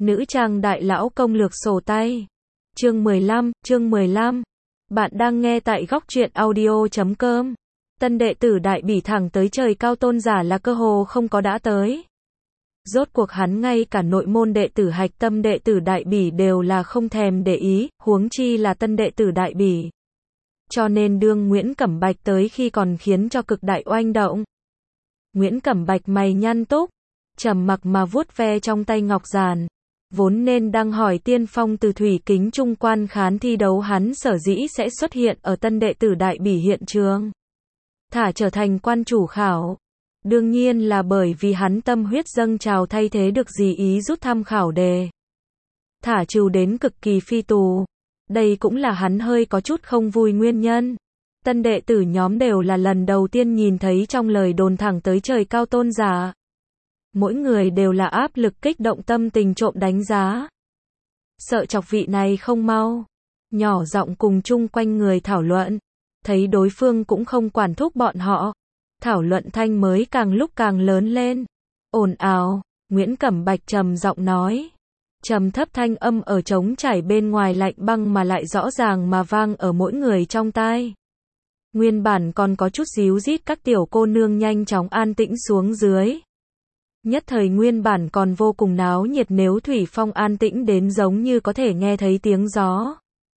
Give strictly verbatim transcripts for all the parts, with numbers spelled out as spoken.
Nữ trang đại lão công lược sổ tay. Chương mười lăm, chương mười lăm. Bạn đang nghe tại góc truyện audio chấm com. Tân đệ tử Đại Bỉ thẳng tới trời cao tôn giả là cơ hồ không có đã tới. Rốt cuộc hắn ngay cả nội môn đệ tử hạch tâm đệ tử Đại Bỉ đều là không thèm để ý, huống chi là tân đệ tử Đại Bỉ. Cho nên đương Nguyễn Cẩm Bạch tới khi còn khiến cho cực đại oanh động. Nguyễn Cẩm Bạch mày nhăn túc, trầm mặc mà vuốt ve trong tay ngọc giàn. Vốn nên đang hỏi tiên phong từ thủy kính trung quan khán thi đấu hắn sở dĩ sẽ xuất hiện ở tân đệ tử Đại Bỉ hiện trường. Thả trở thành quan chủ khảo. Đương nhiên là bởi vì hắn tâm huyết dâng trào thay thế được gì ý rút tham khảo đề. Thả trừ đến cực kỳ phi tù. Đây cũng là hắn hơi có chút không vui nguyên nhân. Tân đệ tử nhóm đều là lần đầu tiên nhìn thấy trong lời đồn thẳng tới trời cao tôn giả. Mỗi người đều là áp lực kích động tâm tình trộm đánh giá. Sợ chọc vị này không mau. Nhỏ giọng cùng chung quanh người thảo luận. Thấy đối phương cũng không quản thúc bọn họ. Thảo luận thanh mới càng lúc càng lớn lên. Ồn ào, Nguyễn Cẩm Bạch trầm giọng nói. Trầm thấp thanh âm ở trống trải bên ngoài lạnh băng mà lại rõ ràng mà vang ở mỗi người trong tai. Nguyên bản còn có chút díu dít các tiểu cô nương nhanh chóng an tĩnh xuống dưới. Nhất thời nguyên bản còn vô cùng náo nhiệt nếu thủy phong an tĩnh đến giống như có thể nghe thấy tiếng gió.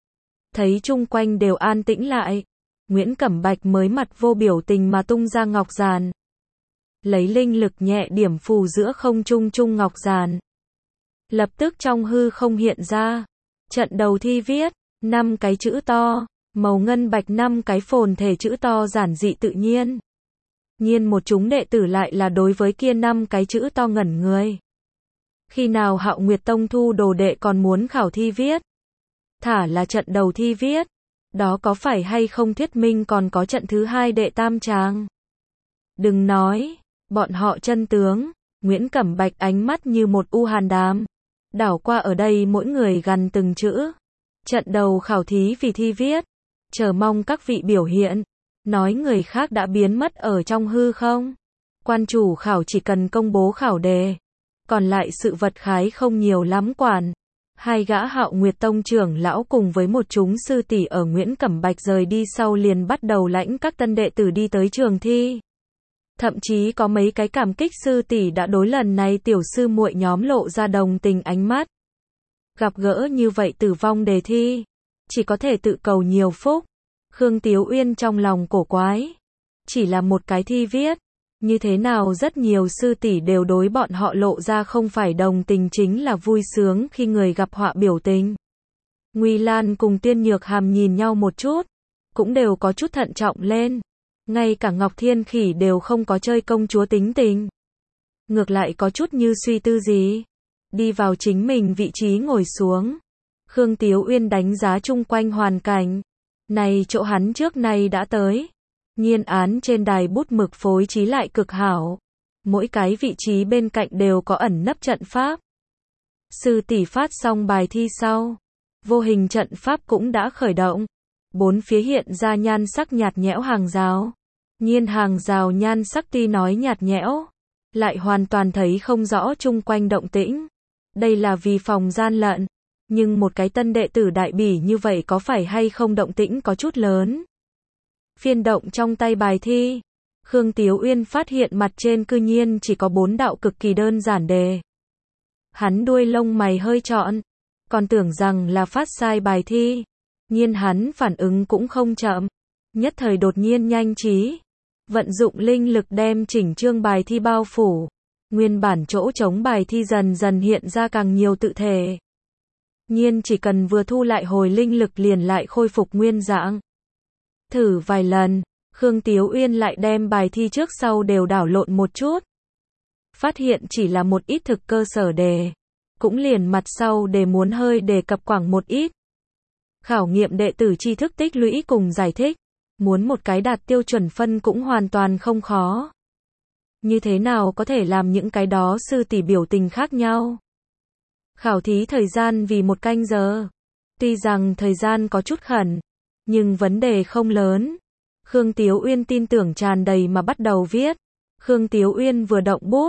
Thấy chung quanh đều an tĩnh lại. Nguyễn Cẩm Bạch mới mặt vô biểu tình mà tung ra ngọc giàn. Lấy linh lực nhẹ điểm phù giữa không trung trung ngọc giàn. Lập tức trong hư không hiện ra. Trận đầu thi viết, năm cái chữ to, màu ngân bạch năm cái phồn thể chữ to giản dị tự nhiên. Nhiên một chúng đệ tử lại là đối với kia năm cái chữ to ngẩn người. Khi nào Hạo Nguyệt Tông thu đồ đệ còn muốn khảo thi viết? Thả là trận đầu thi viết. Đó có phải hay không thuyết minh còn có trận thứ hai đệ tam tràng? Đừng nói, bọn họ chân tướng. Nguyễn Cẩm Bạch ánh mắt như một u hàn đàm. Đảo qua ở đây mỗi người gần từng chữ. Trận đầu khảo thí vì thi viết. Chờ mong các vị biểu hiện. Nói người khác đã biến mất ở trong hư không? Quan chủ khảo chỉ cần công bố khảo đề. Còn lại sự vật khái không nhiều lắm quản. Hai gã Hạo Nguyệt Tông trưởng lão cùng với một chúng sư tỷ ở Nguyễn Cẩm Bạch rời đi sau liền bắt đầu lãnh các tân đệ tử đi tới trường thi. Thậm chí có mấy cái cảm kích sư tỷ đã đối lần này tiểu sư muội nhóm lộ ra đồng tình ánh mắt. Gặp gỡ như vậy tử vong đề thi. Chỉ có thể tự cầu nhiều phúc. Khương Tiếu Uyên trong lòng cổ quái. Chỉ là một cái thi viết. Như thế nào rất nhiều sư tỷ đều đối bọn họ lộ ra không phải đồng tình chính là vui sướng khi người gặp họa biểu tình. Nguy Lan cùng Tiên Nhược Hàm nhìn nhau một chút. Cũng đều có chút thận trọng lên. Ngay cả Ngọc Thiên Khỉ đều không có chơi công chúa tính tình. Ngược lại có chút như suy tư gì. Đi vào chính mình vị trí ngồi xuống. Khương Tiếu Uyên đánh giá chung quanh hoàn cảnh. Này chỗ hắn trước nay đã tới. Nhiên án trên đài bút mực phối trí lại cực hảo. Mỗi cái vị trí bên cạnh đều có ẩn nấp trận pháp. Sư tỷ phát xong bài thi sau. Vô hình trận pháp cũng đã khởi động. Bốn phía hiện ra nhan sắc nhạt nhẽo hàng rào. Nhiên hàng rào nhan sắc tuy nói nhạt nhẽo. Lại hoàn toàn thấy không rõ chung quanh động tĩnh. Đây là vì phòng gian lận. Nhưng một cái tân đệ tử Đại Bỉ như vậy có phải hay không động tĩnh có chút lớn. Phiên động trong tay bài thi. Khương Tiếu Uyên phát hiện mặt trên cư nhiên chỉ có bốn đạo cực kỳ đơn giản đề. Hắn đuôi lông mày hơi trọn. Còn tưởng rằng là phát sai bài thi. Nhiên hắn phản ứng cũng không chậm. Nhất thời đột nhiên nhanh trí. Vận dụng linh lực đem chỉnh chương bài thi bao phủ. Nguyên bản chỗ trống bài thi dần dần hiện ra càng nhiều tự thể. Nhiên chỉ cần vừa thu lại hồi linh lực liền lại khôi phục nguyên dạng. Thử vài lần, Khương Tiếu Uyên lại đem bài thi trước sau đều đảo lộn một chút. Phát hiện chỉ là một ít thực cơ sở đề. Cũng liền mặt sau đề muốn hơi đề cập quảng một ít. Khảo nghiệm đệ tử tri thức tích lũy cùng giải thích. Muốn một cái đạt tiêu chuẩn phân cũng hoàn toàn không khó. Như thế nào có thể làm những cái đó sư tỷ biểu tình khác nhau? Khảo thí thời gian vì một canh giờ. Tuy rằng thời gian có chút khẩn. Nhưng vấn đề không lớn. Khương Tiếu Uyên tin tưởng tràn đầy mà bắt đầu viết. Khương Tiếu Uyên vừa động bút.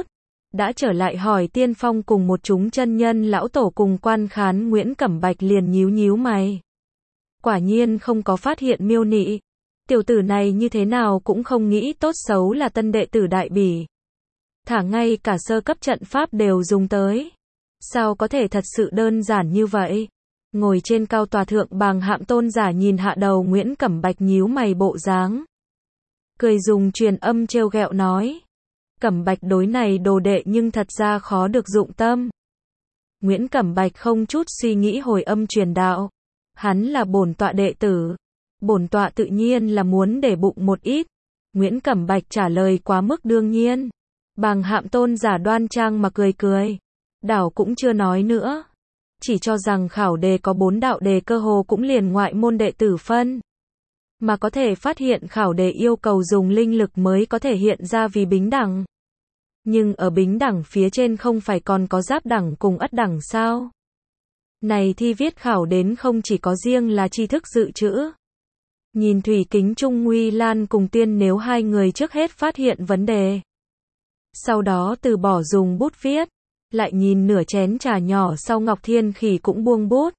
đã trở lại hỏi Tiên Phong cùng một chúng chân nhân lão tổ cùng quan khán. Nguyễn Cẩm Bạch liền nhíu nhíu mày. Quả nhiên không có phát hiện miêu nị. Tiểu tử này như thế nào cũng không nghĩ tốt xấu là tân đệ tử Đại Bỉ. Thả ngay cả sơ cấp trận pháp đều dùng tới. Sao có thể thật sự đơn giản như vậy? Ngồi trên cao tòa thượng bàng hạm tôn giả nhìn hạ đầu Nguyễn Cẩm Bạch nhíu mày bộ dáng. Cười dùng truyền âm trêu ghẹo nói. Cẩm Bạch đối này đồ đệ nhưng thật ra khó được dụng tâm. Nguyễn Cẩm Bạch không chút suy nghĩ hồi âm truyền đạo. Hắn là bổn tọa đệ tử. Bổn tọa tự nhiên là muốn để bụng một ít. Nguyễn Cẩm Bạch trả lời quá mức đương nhiên. Bàng hạm tôn giả đoan trang mà cười cười. Đảo cũng chưa nói nữa. Chỉ cho rằng khảo đề có bốn đạo đề cơ hồ cũng liền ngoại môn đệ tử phân. Mà có thể phát hiện khảo đề yêu cầu dùng linh lực mới có thể hiện ra vì bính đẳng. Nhưng ở bính đẳng phía trên không phải còn có giáp đẳng cùng ất đẳng sao? Này thi viết khảo đến không chỉ có riêng là tri thức dự trữ. Nhìn Thủy Kính Trung Nguy Lan cùng Tiên nếu hai người trước hết phát hiện vấn đề. Sau đó từ bỏ dùng bút viết. Lại nhìn nửa chén trà nhỏ sau Ngọc Thiên Khỉ cũng buông bút.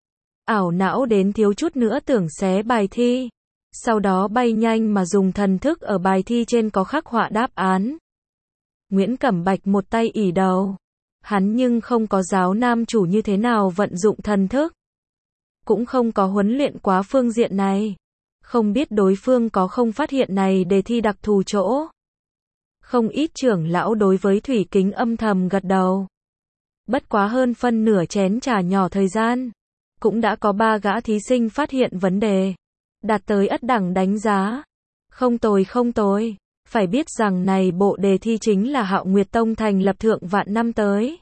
Ảo não đến thiếu chút nữa tưởng xé bài thi. Sau đó bay nhanh mà dùng thần thức ở bài thi trên có khắc họa đáp án. Nguyễn Cẩm Bạch một tay ỉ đầu. Hắn nhưng không có giáo nam chủ như thế nào vận dụng thần thức. Cũng không có huấn luyện quá phương diện này. Không biết đối phương có không phát hiện này đề thi đặc thù chỗ. Không ít trưởng lão đối với Thủy Kính âm thầm gật đầu. Bất quá hơn phân nửa chén trà nhỏ thời gian. Cũng đã có ba gã thí sinh phát hiện vấn đề. Đạt tới ất đẳng đánh giá. Không tồi không tồi. Phải biết rằng này bộ đề thi chính là Hạo Nguyệt Tông thành lập thượng vạn năm tới.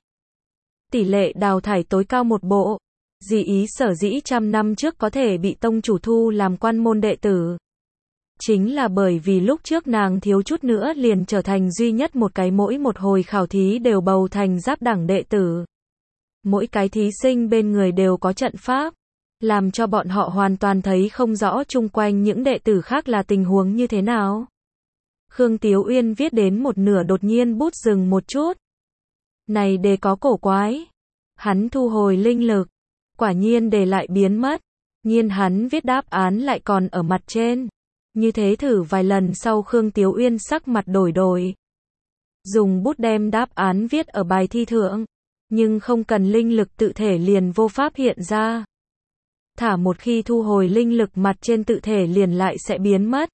Tỷ lệ đào thải tối cao một bộ. Dị ý sở dĩ trăm năm trước có thể bị tông chủ thu làm quan môn đệ tử. Chính là bởi vì lúc trước nàng thiếu chút nữa liền trở thành duy nhất một cái mỗi một hồi khảo thí đều bầu thành giáp đẳng đệ tử. Mỗi cái thí sinh bên người đều có trận pháp. Làm cho bọn họ hoàn toàn thấy không rõ chung quanh những đệ tử khác là tình huống như thế nào. Khương Tiếu Uyên viết đến một nửa đột nhiên bút dừng một chút. Này đề có cổ quái. Hắn thu hồi linh lực. Quả nhiên đề lại biến mất. Nhiên hắn viết đáp án lại còn ở mặt trên. Như thế thử vài lần sau Khương Tiếu Uyên sắc mặt đổi đổi. Dùng bút đem đáp án viết ở bài thi thượng. Nhưng không cần linh lực tự thể liền vô pháp hiện ra. Thả một khi thu hồi linh lực mặt trên tự thể liền lại sẽ biến mất.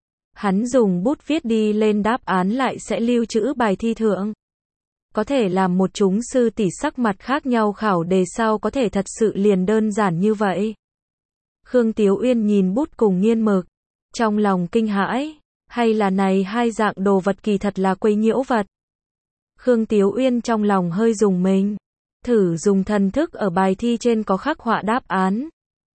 Hắn dùng bút viết đi lên đáp án lại sẽ lưu trữ bài thi thượng. Có thể làm một chúng sư tỷ sắc mặt khác nhau khảo đề sao có thể thật sự liền đơn giản như vậy. Khương Tiếu Uyên nhìn bút cùng nghiên mực. Trong lòng kinh hãi. Hay là này hai dạng đồ vật kỳ thật là quấy nhiễu vật. Khương Tiếu Uyên trong lòng hơi dùng mình. Thử dùng thần thức ở bài thi trên có khắc họa đáp án.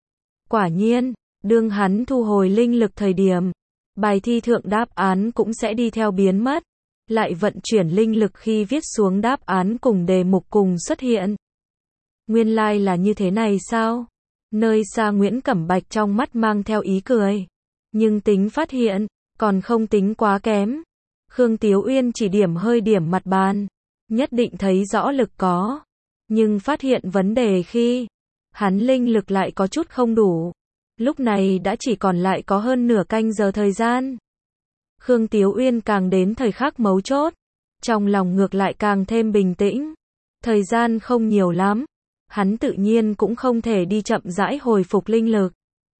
Quả nhiên, đương hắn thu hồi linh lực thời điểm. Bài thi thượng đáp án cũng sẽ đi theo biến mất. Lại vận chuyển linh lực khi viết xuống đáp án cùng đề mục cùng xuất hiện. Nguyên lai like là như thế này sao? Nơi xa Nguyễn Cẩm Bạch trong mắt mang theo ý cười. Nhưng tính phát hiện, còn không tính quá kém. Khương Tiếu Uyên chỉ điểm hơi điểm mặt bàn. Nhất định thấy rõ lực có. Nhưng phát hiện vấn đề khi hắn linh lực lại có chút không đủ. Lúc này đã chỉ còn lại có hơn nửa canh giờ thời gian. Khương Tiếu Uyên càng đến thời khắc mấu chốt. Trong lòng ngược lại càng thêm bình tĩnh. Thời gian không nhiều lắm. Hắn tự nhiên cũng không thể đi chậm rãi hồi phục linh lực.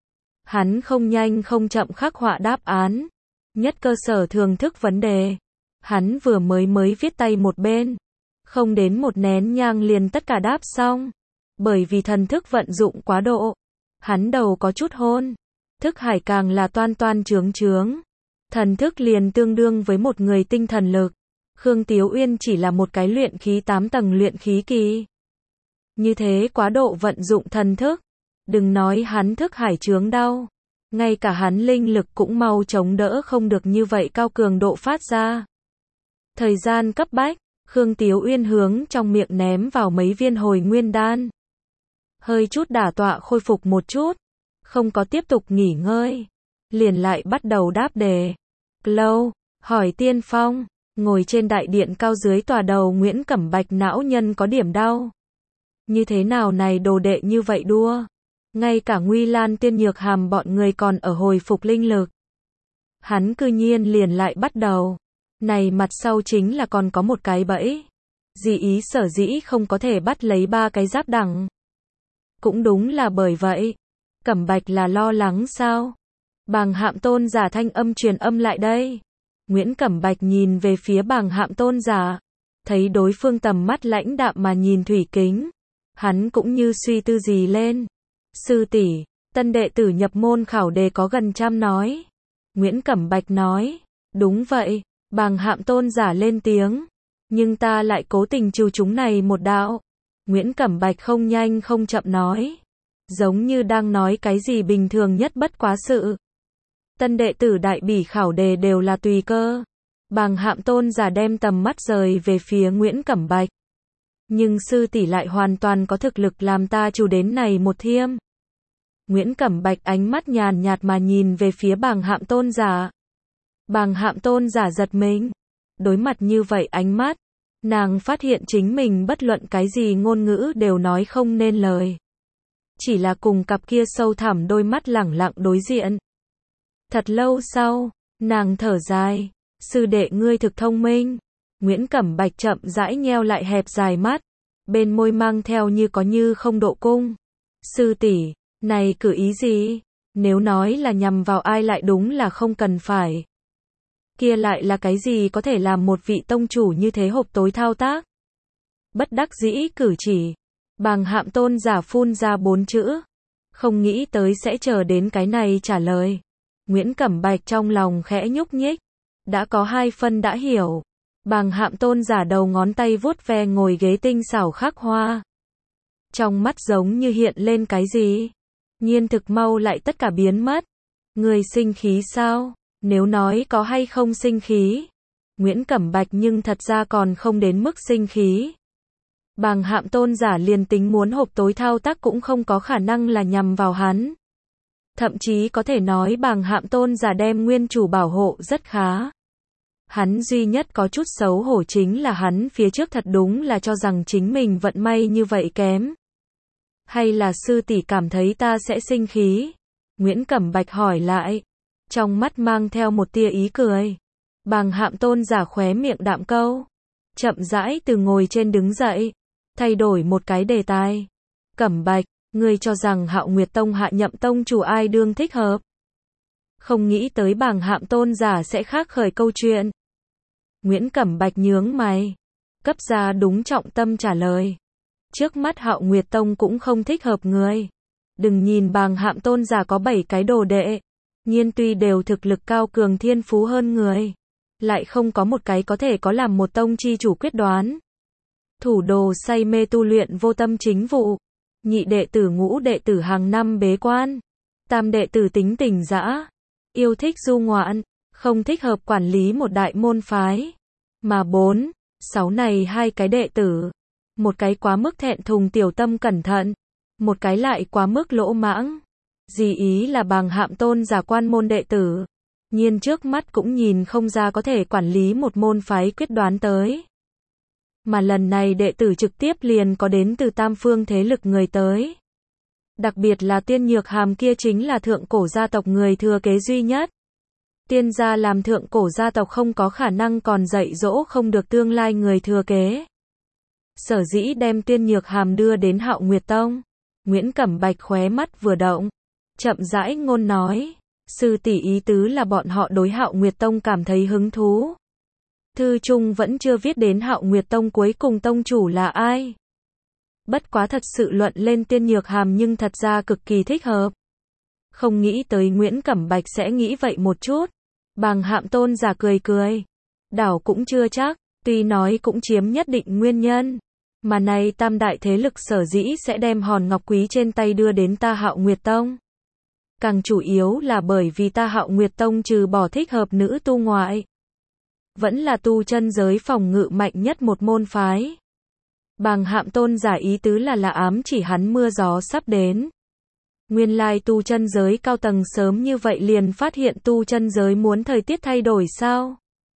Hắn không nhanh không chậm khắc họa đáp án. Nhất cơ sở thường thức vấn đề. Hắn vừa mới mới viết tay một bên. Không đến một nén nhang liền tất cả đáp xong. Bởi vì thần thức vận dụng quá độ. Hắn đầu có chút hôn. Thức hải càng là toan toan trướng trướng. Thần thức liền tương đương với một người tinh thần lực. Khương Tiếu Uyên chỉ là một cái luyện khí tám tầng luyện khí kỳ. Như thế quá độ vận dụng thần thức. Đừng nói hắn thức hải trướng đau. Ngay cả hắn linh lực cũng mau chống đỡ không được như vậy cao cường độ phát ra. Thời gian cấp bách, Khương Tiếu Uyên hướng trong miệng ném vào mấy viên hồi nguyên đan. Hơi chút đả tọa khôi phục một chút. Không có tiếp tục nghỉ ngơi. Liền lại bắt đầu đáp đề. Lâu, hỏi Tiên Phong. Ngồi trên đại điện cao dưới tòa đầu Nguyễn Cẩm Bạch não nhân có điểm đau. Như thế nào này đồ đệ như vậy đua. Ngay cả Nguy Lan Tiên Nhược Hàm bọn người còn ở hồi phục linh lực. Hắn cư nhiên liền lại bắt đầu. Này mặt sau chính là còn có một cái bẫy. Dị ý sở dĩ không có thể bắt lấy ba cái giáp đẳng. Cũng đúng là bởi vậy. Cẩm Bạch là lo lắng sao? Bàng Hạm Tôn giả thanh âm truyền âm lại đây. Nguyễn Cẩm Bạch nhìn về phía Bàng Hạm Tôn giả. Thấy đối phương tầm mắt lãnh đạm mà nhìn thủy kính. Hắn cũng như suy tư gì lên. Sư tỷ, tân đệ tử nhập môn khảo đề có gần trăm nói. Nguyễn Cẩm Bạch nói. Đúng vậy. Bàng Hạm Tôn giả lên tiếng. Nhưng ta lại cố tình trừ chúng này một đạo. Nguyễn Cẩm Bạch không nhanh không chậm nói. Giống như đang nói cái gì bình thường nhất bất quá sự. Tân đệ tử đại bỉ khảo đề đều là tùy cơ. Bàng Hạm Tôn giả đem tầm mắt rời về phía Nguyễn Cẩm Bạch. Nhưng sư tỷ lại hoàn toàn có thực lực làm ta trừ đến này một thiêm. Nguyễn Cẩm Bạch ánh mắt nhàn nhạt mà nhìn về phía Bàng Hạm Tôn giả. Bàng Hạm Tôn giả giật mình. Đối mặt như vậy ánh mắt, nàng phát hiện chính mình bất luận cái gì ngôn ngữ đều nói không nên lời. Chỉ là cùng cặp kia sâu thẳm đôi mắt lẳng lặng đối diện. Thật lâu sau, nàng thở dài. Sư đệ ngươi thực thông minh. Nguyễn Cẩm Bạch chậm rãi nheo lại hẹp dài mắt. Bên môi mang theo như có như không độ cung. Sư tỷ, này cử ý gì? Nếu nói là nhằm vào ai lại đúng là không cần phải. Kia lại là cái gì có thể làm một vị tông chủ như thế hộp tối thao tác? Bất đắc dĩ cử chỉ. Bàng Hạm Tôn giả phun ra bốn chữ. Không nghĩ tới sẽ chờ đến cái này trả lời. Nguyễn Cẩm Bạch trong lòng khẽ nhúc nhích. Đã có hai phân đã hiểu. Bàng Hạm Tôn giả đầu ngón tay vuốt ve ngồi ghế tinh xảo khắc hoa. Trong mắt giống như hiện lên cái gì. Nhiên thực mau lại tất cả biến mất. Người sinh khí sao? Nếu nói có hay không sinh khí. Nguyễn Cẩm Bạch nhưng thật ra còn không đến mức sinh khí. Bàng Hạm Tôn giả liền tính muốn hộp tối thao tác cũng không có khả năng là nhằm vào hắn. Thậm chí có thể nói Bàng Hạm Tôn giả đem nguyên chủ bảo hộ rất khá. Hắn duy nhất có chút xấu hổ chính là hắn phía trước thật đúng là cho rằng chính mình vận may như vậy kém. Hay là sư tỷ cảm thấy ta sẽ sinh khí? Nguyễn Cẩm Bạch hỏi lại. Trong mắt mang theo một tia ý cười. Bàng Hạm Tôn giả khóe miệng đạm câu. Chậm rãi từ ngồi trên đứng dậy. Thay đổi một cái đề tài. Cẩm Bạch, ngươi cho rằng Hạo Nguyệt Tông hạ nhậm tông chủ ai đương thích hợp? Không nghĩ tới Bàng Hạm Tôn giả sẽ khác khởi câu chuyện. Nguyễn Cẩm Bạch nhướng mày. Cấp ra đúng trọng tâm trả lời. Trước mắt Hạo Nguyệt Tông cũng không thích hợp người. Đừng nhìn Bàng Hạm Tôn giả có bảy cái đồ đệ. Nhiên tuy đều thực lực cao cường thiên phú hơn người. Lại không có một cái có thể có làm một tông chi chủ quyết đoán. Thủ đồ say mê tu luyện vô tâm chính vụ. Nhị đệ tử ngũ đệ tử hàng năm bế quan. Tam đệ tử tính tình dã. Yêu thích du ngoạn. Không thích hợp quản lý một đại môn phái. Mà bốn, sáu này hai cái đệ tử. Một cái quá mức thẹn thùng tiểu tâm cẩn thận. Một cái lại quá mức lỗ mãng. Gì ý là Bàng Hạm Tôn giả quan môn đệ tử. Nhiên trước mắt cũng nhìn không ra có thể quản lý một môn phái quyết đoán tới. Mà lần này đệ tử trực tiếp liền có đến từ tam phương thế lực người tới. Đặc biệt là Tiên Nhược Hàm kia chính là thượng cổ gia tộc người thừa kế duy nhất. Tiên gia làm thượng cổ gia tộc không có khả năng còn dạy dỗ không được tương lai người thừa kế. Sở dĩ đem Tiên Nhược Hàm đưa đến Hạo Nguyệt Tông. Nguyễn Cẩm Bạch khóe mắt vừa động. Chậm rãi ngôn nói. Sư tỷ ý tứ là bọn họ đối Hạo Nguyệt Tông cảm thấy hứng thú. Thư Trung vẫn chưa viết đến Hạo Nguyệt Tông cuối cùng tông chủ là ai. Bất quá thật sự luận lên Tiên Nhược Hàm nhưng thật ra cực kỳ thích hợp. Không nghĩ tới Nguyễn Cẩm Bạch sẽ nghĩ vậy một chút. Bàng Hạm Tôn giả cười cười. Đảo cũng chưa chắc, tuy nói cũng chiếm nhất định nguyên nhân. Mà này tam đại thế lực sở dĩ sẽ đem hòn ngọc quý trên tay đưa đến ta Hạo Nguyệt Tông. Càng chủ yếu là bởi vì ta Hạo Nguyệt Tông trừ bỏ thích hợp nữ tu ngoại. Vẫn là tu chân giới phòng ngự mạnh nhất một môn phái. Bàng Hạm Tôn giả ý tứ là là ám chỉ hắn mưa gió sắp đến. Nguyên lai tu chân giới cao tầng sớm như vậy liền phát hiện tu chân giới muốn thời tiết thay đổi sao?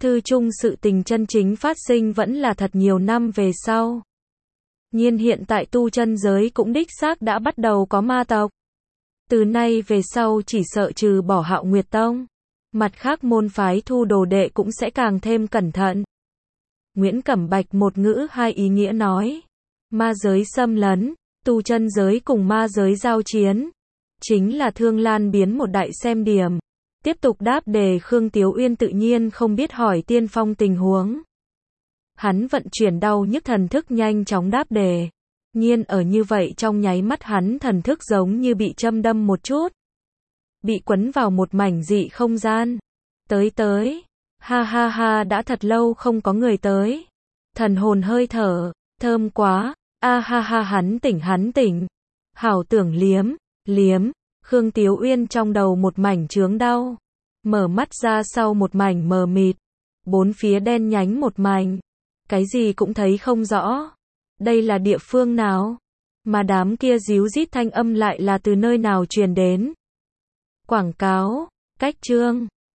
Thư chung sự tình chân chính phát sinh vẫn là thật nhiều năm về sau. Nhiên hiện tại tu chân giới cũng đích xác đã bắt đầu có ma tộc. Từ nay về sau chỉ sợ trừ bỏ Hạo Nguyệt Tông, mặt khác môn phái thu đồ đệ cũng sẽ càng thêm cẩn thận. Nguyễn Cẩm Bạch một ngữ hai ý nghĩa nói. Ma giới xâm lấn, tu chân giới cùng ma giới giao chiến. Chính là Thương Lan biến một đại xem điểm. Tiếp tục đáp đề Khương Tiếu Uyên tự nhiên không biết hỏi Tiên Phong tình huống. Hắn vận chuyển đau nhức thần thức nhanh chóng đáp đề. Nhiên ở như vậy trong nháy mắt hắn thần thức giống như bị châm đâm một chút. Bị quấn vào một mảnh dị không gian. Tới tới. Ha ha ha đã thật lâu không có người tới. Thần hồn hơi thở. Thơm quá. A ha ha hắn tỉnh hắn tỉnh. Hảo tưởng liếm. Liếm. Khương Tiếu Uyên trong đầu một mảnh chướng đau. Mở mắt ra sau một mảnh mờ mịt. Bốn phía đen nhánh một mảnh. Cái gì cũng thấy không rõ. Đây là địa phương nào? Mà đám kia díu rít thanh âm lại là từ nơi nào truyền đến? Quảng cáo, cách chương.